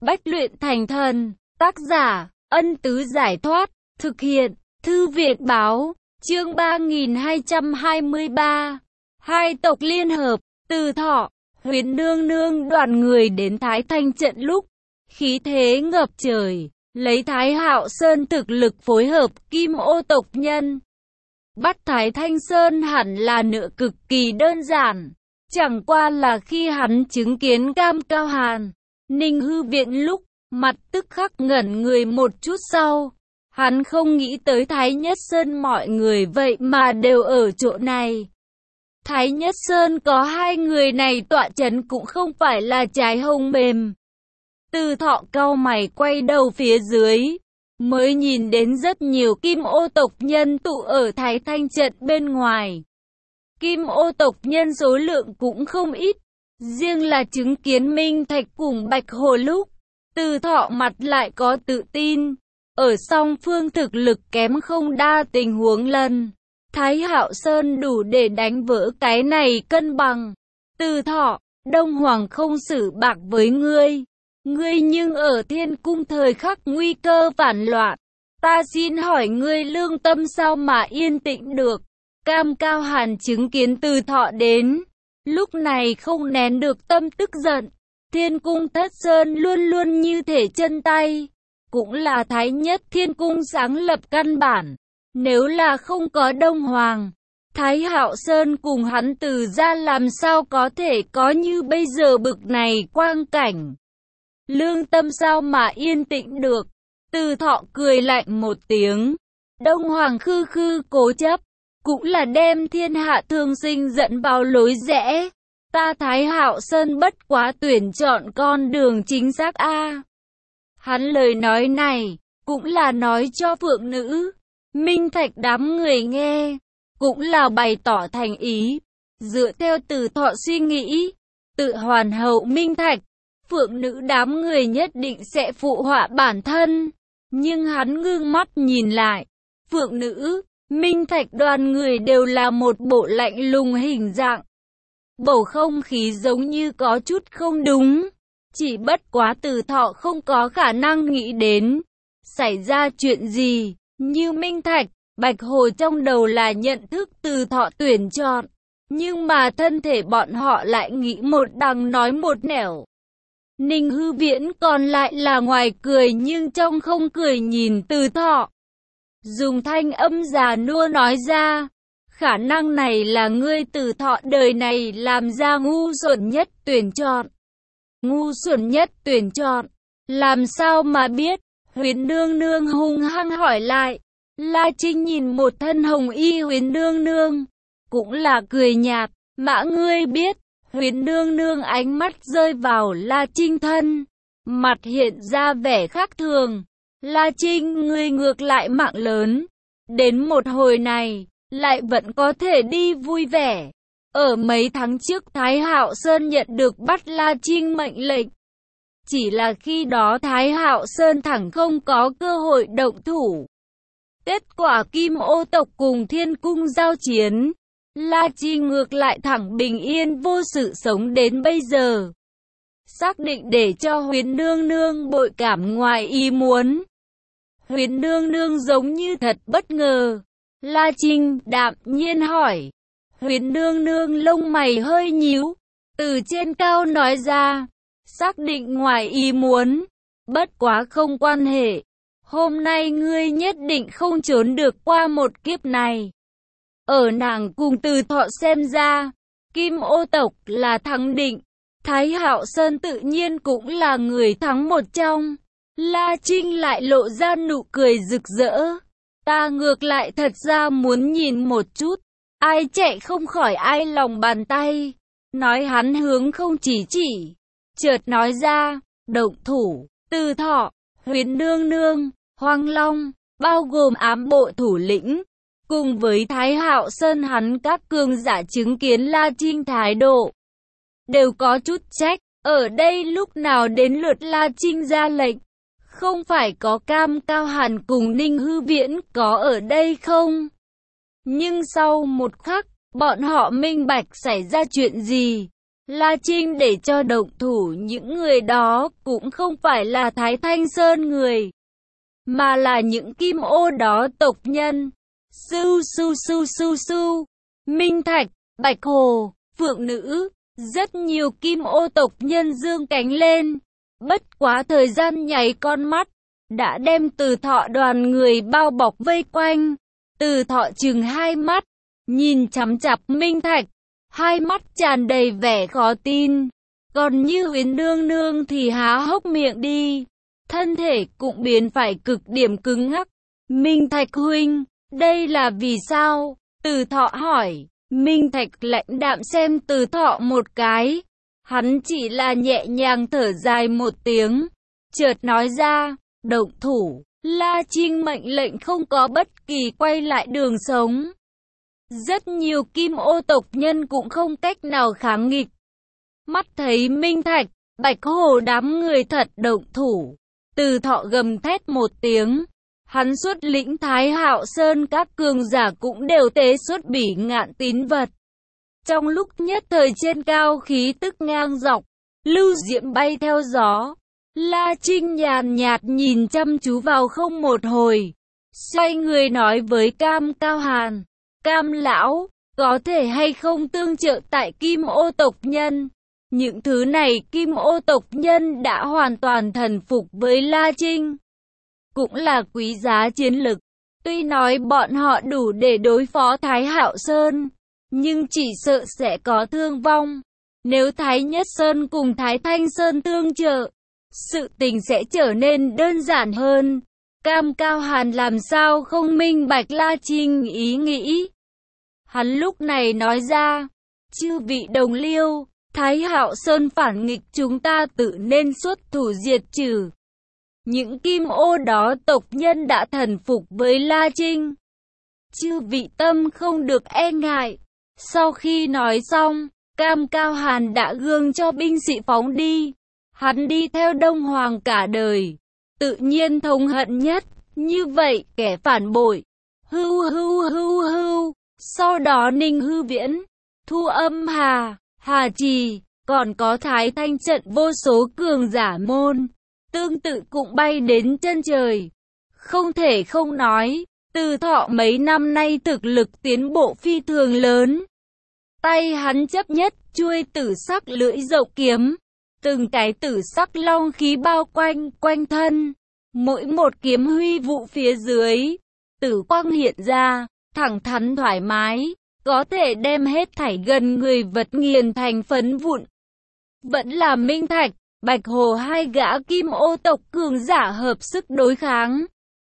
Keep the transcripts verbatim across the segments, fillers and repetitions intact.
Bách luyện thành thần, tác giả, Ân Tứ Giải Thoát, thực hiện, Thư viện Báo, chương ba nghìn hai trăm hai mươi ba. Hai tộc liên hợp, Từ Thọ, Huyền Nương Nương đoàn người đến Thái Thanh trận lúc, khí thế ngập trời, lấy Thái Hạo Sơn thực lực phối hợp Kim Ô tộc nhân. Bắt Thái Thanh Sơn hẳn là nửa cực kỳ đơn giản, chẳng qua là khi hắn chứng kiến Cam Cao Hàn, Ninh Hư Viện lúc, mặt tức khắc ngẩn người một chút sau. Hắn không nghĩ tới Thái Nhất Sơn mọi người vậy mà đều ở chỗ này. Thái Nhất Sơn có hai người này tọa chấn cũng không phải là trái hồng mềm. Từ Thọ cau mày quay đầu phía dưới, mới nhìn đến rất nhiều Kim Ô tộc nhân tụ ở Thái Thanh trận bên ngoài. Kim Ô tộc nhân số lượng cũng không ít, riêng là chứng kiến Minh Thạch cùng Bạch Hồ lúc, Từ Thọ mặt lại có tự tin. Ở song phương thực lực kém không đa tình huống lần, Thái Hạo Sơn đủ để đánh vỡ cái này cân bằng. Từ Thọ, Đông Hoàng không xử bạc với ngươi, ngươi nhưng ở Thiên Cung thời khắc nguy cơ phản loạn, ta xin hỏi ngươi lương tâm sao mà yên tĩnh được. Cam Cao Hàn chứng kiến Từ Thọ đến, lúc này không nén được tâm tức giận. Thiên Cung Thất Sơn luôn luôn như thể chân tay, cũng là Thái Nhất Thiên Cung sáng lập căn bản. Nếu là không có Đông Hoàng, Thái Hạo Sơn cùng hắn Từ ra làm sao có thể có như bây giờ bực này quang cảnh. Lương tâm sao mà yên tĩnh được. Từ Thọ cười lạnh một tiếng. Đông Hoàng khư khư cố chấp, cũng là đem thiên hạ thương sinh dẫn vào lối rẽ. Ta Thái Hạo Sơn bất quá tuyển chọn con đường chính xác a. Hắn lời nói này, cũng là nói cho Phượng Nữ, Minh Thạch đám người nghe, cũng là bày tỏ thành ý. Dựa theo Từ Thọ suy nghĩ, tự hoàn hậu Minh Thạch, Phượng Nữ đám người nhất định sẽ phụ họa bản thân. Nhưng hắn ngưng mắt nhìn lại, Phượng Nữ, Minh Thạch đoàn người đều là một bộ lạnh lùng hình dạng. Bầu không khí giống như có chút không đúng. Chỉ bất quá Từ Thọ không có khả năng nghĩ đến xảy ra chuyện gì. Như Minh Thạch, Bạch Hồ trong đầu là nhận thức Từ Thọ tuyển chọn, nhưng mà thân thể bọn họ lại nghĩ một đằng nói một nẻo. Ninh Hư Viễn còn lại là ngoài cười nhưng trong không cười nhìn Từ Thọ, dùng thanh âm già nua nói ra, khả năng này là ngươi Từ Thọ đời này làm ra ngu xuẩn nhất tuyển chọn. Ngu xuẩn nhất tuyển chọn, làm sao mà biết? Huyền Nương Nương hung hăng hỏi lại. La Trinh nhìn một thân hồng y Huyền Nương Nương, cũng là cười nhạt. Mã ngươi biết? Huyền Nương Nương ánh mắt rơi vào La Trinh thân, mặt hiện ra vẻ khác thường. La Trinh, ngươi ngược lại mạng lớn, đến một hồi này lại vẫn có thể đi vui vẻ. Ở mấy tháng trước Thái Hạo Sơn nhận được bắt La Trinh mệnh lệnh. Chỉ là khi đó Thái Hạo Sơn thẳng không có cơ hội động thủ. Kết quả Kim Ô tộc cùng Thiên Cung giao chiến, La Trinh ngược lại thẳng bình yên vô sự sống đến bây giờ. Xác định để cho Huyền Nương Nương bội cảm ngoài ý muốn. Huyền Nương Nương giống như thật bất ngờ. La Trinh đạm nhiên hỏi. Huyền Nương Nương lông mày hơi nhíu, từ trên cao nói ra, xác định ngoài ý muốn, bất quá không quan hệ, hôm nay ngươi nhất định không trốn được qua một kiếp này. Ở nàng cùng Từ Thọ xem ra, Kim Ô tộc là thắng định, Thái Hạo Sơn tự nhiên cũng là người thắng một trong. La Trinh lại lộ ra nụ cười rực rỡ. Ta ngược lại thật ra muốn nhìn một chút, ai chạy không khỏi ai lòng bàn tay. Nói hắn hướng không chỉ chỉ, chợt nói ra, động thủ. Từ Thọ, Huyền Nương Nương, Hoang Long, bao gồm ám bộ thủ lĩnh, cùng với Thái Hạo Sơn hắn các cường giả chứng kiến La Trinh thái độ, đều có chút trách. Ở đây lúc nào đến lượt La Trinh ra lệnh, không phải có Cam Cao Hàn cùng Ninh Hư Viễn có ở đây không? Nhưng sau một khắc, bọn họ minh bạch xảy ra chuyện gì. La Trinh để cho động thủ những người đó cũng không phải là Thái Thanh Sơn người, mà là những kim ô đó tộc nhân. Su su su su su, Minh Thạch, Bạch Hồ, Phượng Nữ, rất nhiều kim ô tộc nhân dương cánh lên. Bất quá thời gian nháy con mắt, đã đem Từ Thọ đoàn người bao bọc vây quanh. Từ Thọ chừng hai mắt, nhìn chằm chằm Minh Thạch, hai mắt tràn đầy vẻ khó tin. Còn Như Huyền nương nương thì há hốc miệng đi, thân thể cũng biến phải cực điểm cứng ngắc. Minh Thạch huynh, đây là vì sao? Từ Thọ hỏi. Minh Thạch lạnh đạm xem Từ Thọ một cái, hắn chỉ là nhẹ nhàng thở dài một tiếng, chợt nói ra, động thủ. La Trinh mệnh lệnh không có bất kỳ quay lại đường sống. Rất nhiều kim ô tộc nhân cũng không cách nào kháng nghịch. Mắt thấy Minh Thạch, Bạch Hồ đám người thật động thủ, Từ Thọ gầm thét một tiếng. Hắn xuất lĩnh Thái Hạo Sơn, các cường giả cũng đều tế xuất Bỉ Ngạn Tín Vật. Trong lúc nhất thời trên cao khí tức ngang dọc, lưu diễm bay theo gió. La Trinh nhàn nhạt nhìn chăm chú vào không một hồi, xoay người nói với Cam Cao Hàn, Cam lão, có thể hay không tương trợ tại kim ô tộc nhân? Những thứ này kim ô tộc nhân đã hoàn toàn thần phục với La Trinh, cũng là quý giá chiến lực. Tuy nói bọn họ đủ để đối phó Thái Hạo Sơn, nhưng chỉ sợ sẽ có thương vong. Nếu Thái Nhất Sơn cùng Thái Thanh Sơn tương trợ, sự tình sẽ trở nên đơn giản hơn. Cam Cao Hàn làm sao không minh bạch La Trinh ý nghĩ. Hắn lúc này nói ra, chư vị đồng liêu, Thái Hạo Sơn phản nghịch, chúng ta tự nên xuất thủ diệt trừ. Những kim ô đó tộc nhân đã thần phục với La Trinh, chư vị tâm không được e ngại. Sau khi nói xong, Cam Cao Hàn đã gương cho binh sĩ phóng đi. Hắn đi theo Đông Hoàng cả đời, tự nhiên thống hận nhất, như vậy kẻ phản bội. Hưu hưu hưu hưu. Sau đó Ninh Hư Viễn, Thu Âm Hà, Hà Trì, còn có Thái Thanh trận vô số cường giả môn, tương tự cũng bay đến chân trời. Không thể không nói, Từ Thọ mấy năm nay thực lực tiến bộ phi thường lớn. Tay hắn chấp nhất chuôi tử sắc lưỡi dậu kiếm, từng cái tử sắc long khí bao quanh quanh thân, mỗi một kiếm huy vụ phía dưới, tử quang hiện ra, thẳng thắn thoải mái, có thể đem hết thảy gần người vật nghiền thành phấn vụn. Vẫn là Minh Thạch, Bạch Hồ hai gã kim ô tộc cường giả hợp sức đối kháng,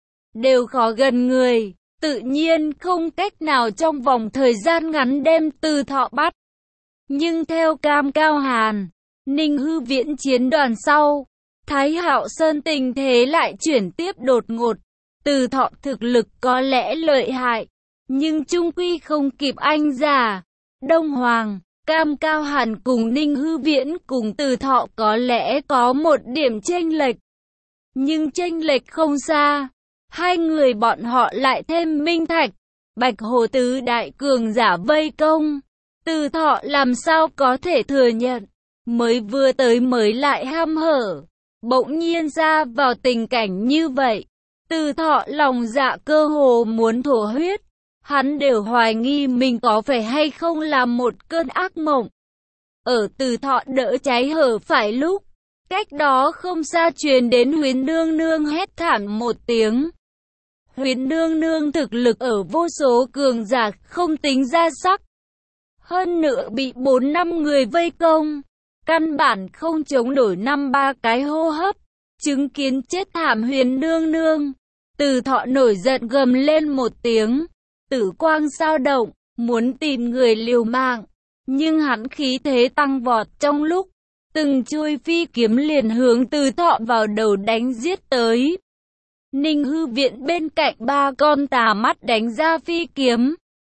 đều khó gần người, tự nhiên không cách nào trong vòng thời gian ngắn đem Từ Thọ bắt. Nhưng theo Cam Cao Hàn, Ninh Hư Viễn chiến đoàn sau, Thái Hạo Sơn tình thế lại chuyển tiếp đột ngột. Từ Thọ thực lực có lẽ lợi hại, nhưng chung quy không kịp anh già. Đông Hoàng, Cam Cao Hàn cùng Ninh Hư Viễn cùng Từ Thọ có lẽ có một điểm chênh lệch, nhưng chênh lệch không xa. Hai người bọn họ lại thêm Minh Thạch, Bạch Hồ tứ đại cường giả vây công. Từ Thọ làm sao có thể thừa nhận, mới vừa tới mới lại ham hở, bỗng nhiên ra vào tình cảnh như vậy. Từ Thọ lòng dạ cơ hồ muốn thổ huyết, hắn đều hoài nghi mình có phải hay không làm một cơn ác mộng. Ở Từ Thọ đỡ cháy hở phải lúc, cách đó không xa truyền đến Huyền nương nương hét thảm một tiếng. Huyền nương nương thực lực ở vô số cường giả không tính ra sắc, hơn nữa bị bốn năm người vây công, căn bản không chống nổi năm ba cái hô hấp. Chứng kiến chết thảm Huyền nương nương, Từ Thọ nổi giận gầm lên một tiếng, tử quang dao động, muốn tìm người liều mạng, nhưng hắn khí thế tăng vọt trong lúc, từng chuôi phi kiếm liền hướng Từ Thọ vào đầu đánh giết tới. Ninh Hư Viễn bên cạnh ba con tà mắt đánh ra phi kiếm,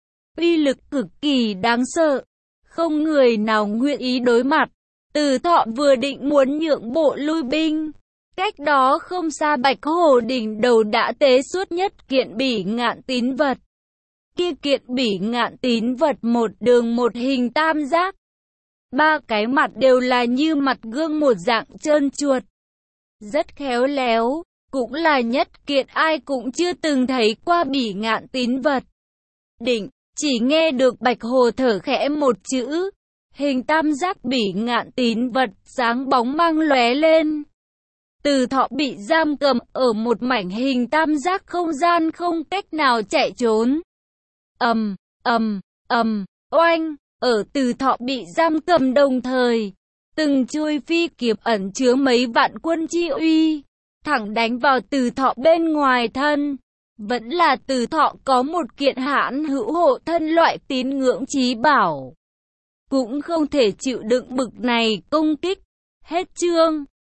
uy lực cực kỳ đáng sợ, không người nào nguyện ý đối mặt. Từ Thọ vừa định muốn nhượng bộ lui binh, cách đó không xa Bạch Hồ đỉnh đầu đã tế xuất nhất kiện Bỉ Ngạn Tín Vật. Kia kiện Bỉ Ngạn Tín Vật một đường một hình tam giác, Ba cái mặt đều là như mặt gương một dạng trơn truột, rất khéo léo, cũng là nhất kiện ai cũng chưa từng thấy qua Bỉ Ngạn tín vật. Đỉnh, chỉ nghe được Bạch Hồ thở khẽ một chữ, hình tam giác Bỉ Ngạn tín vật sáng bóng mang lóe lên. Từ Thọ bị giam cầm ở một mảnh hình tam giác không gian không cách nào chạy trốn. Ầm, ầm, ầm, oanh, ở Từ Thọ bị giam cầm đồng thời, từng chuôi phi kiếm ẩn chứa mấy vạn quân chi uy, thẳng đánh vào Từ Thọ bên ngoài thân. Vẫn là Từ Thọ có một kiện hãn hữu hộ thân loại tín ngưỡng chí bảo, cũng không thể chịu đựng bực này công kích. Hết chương.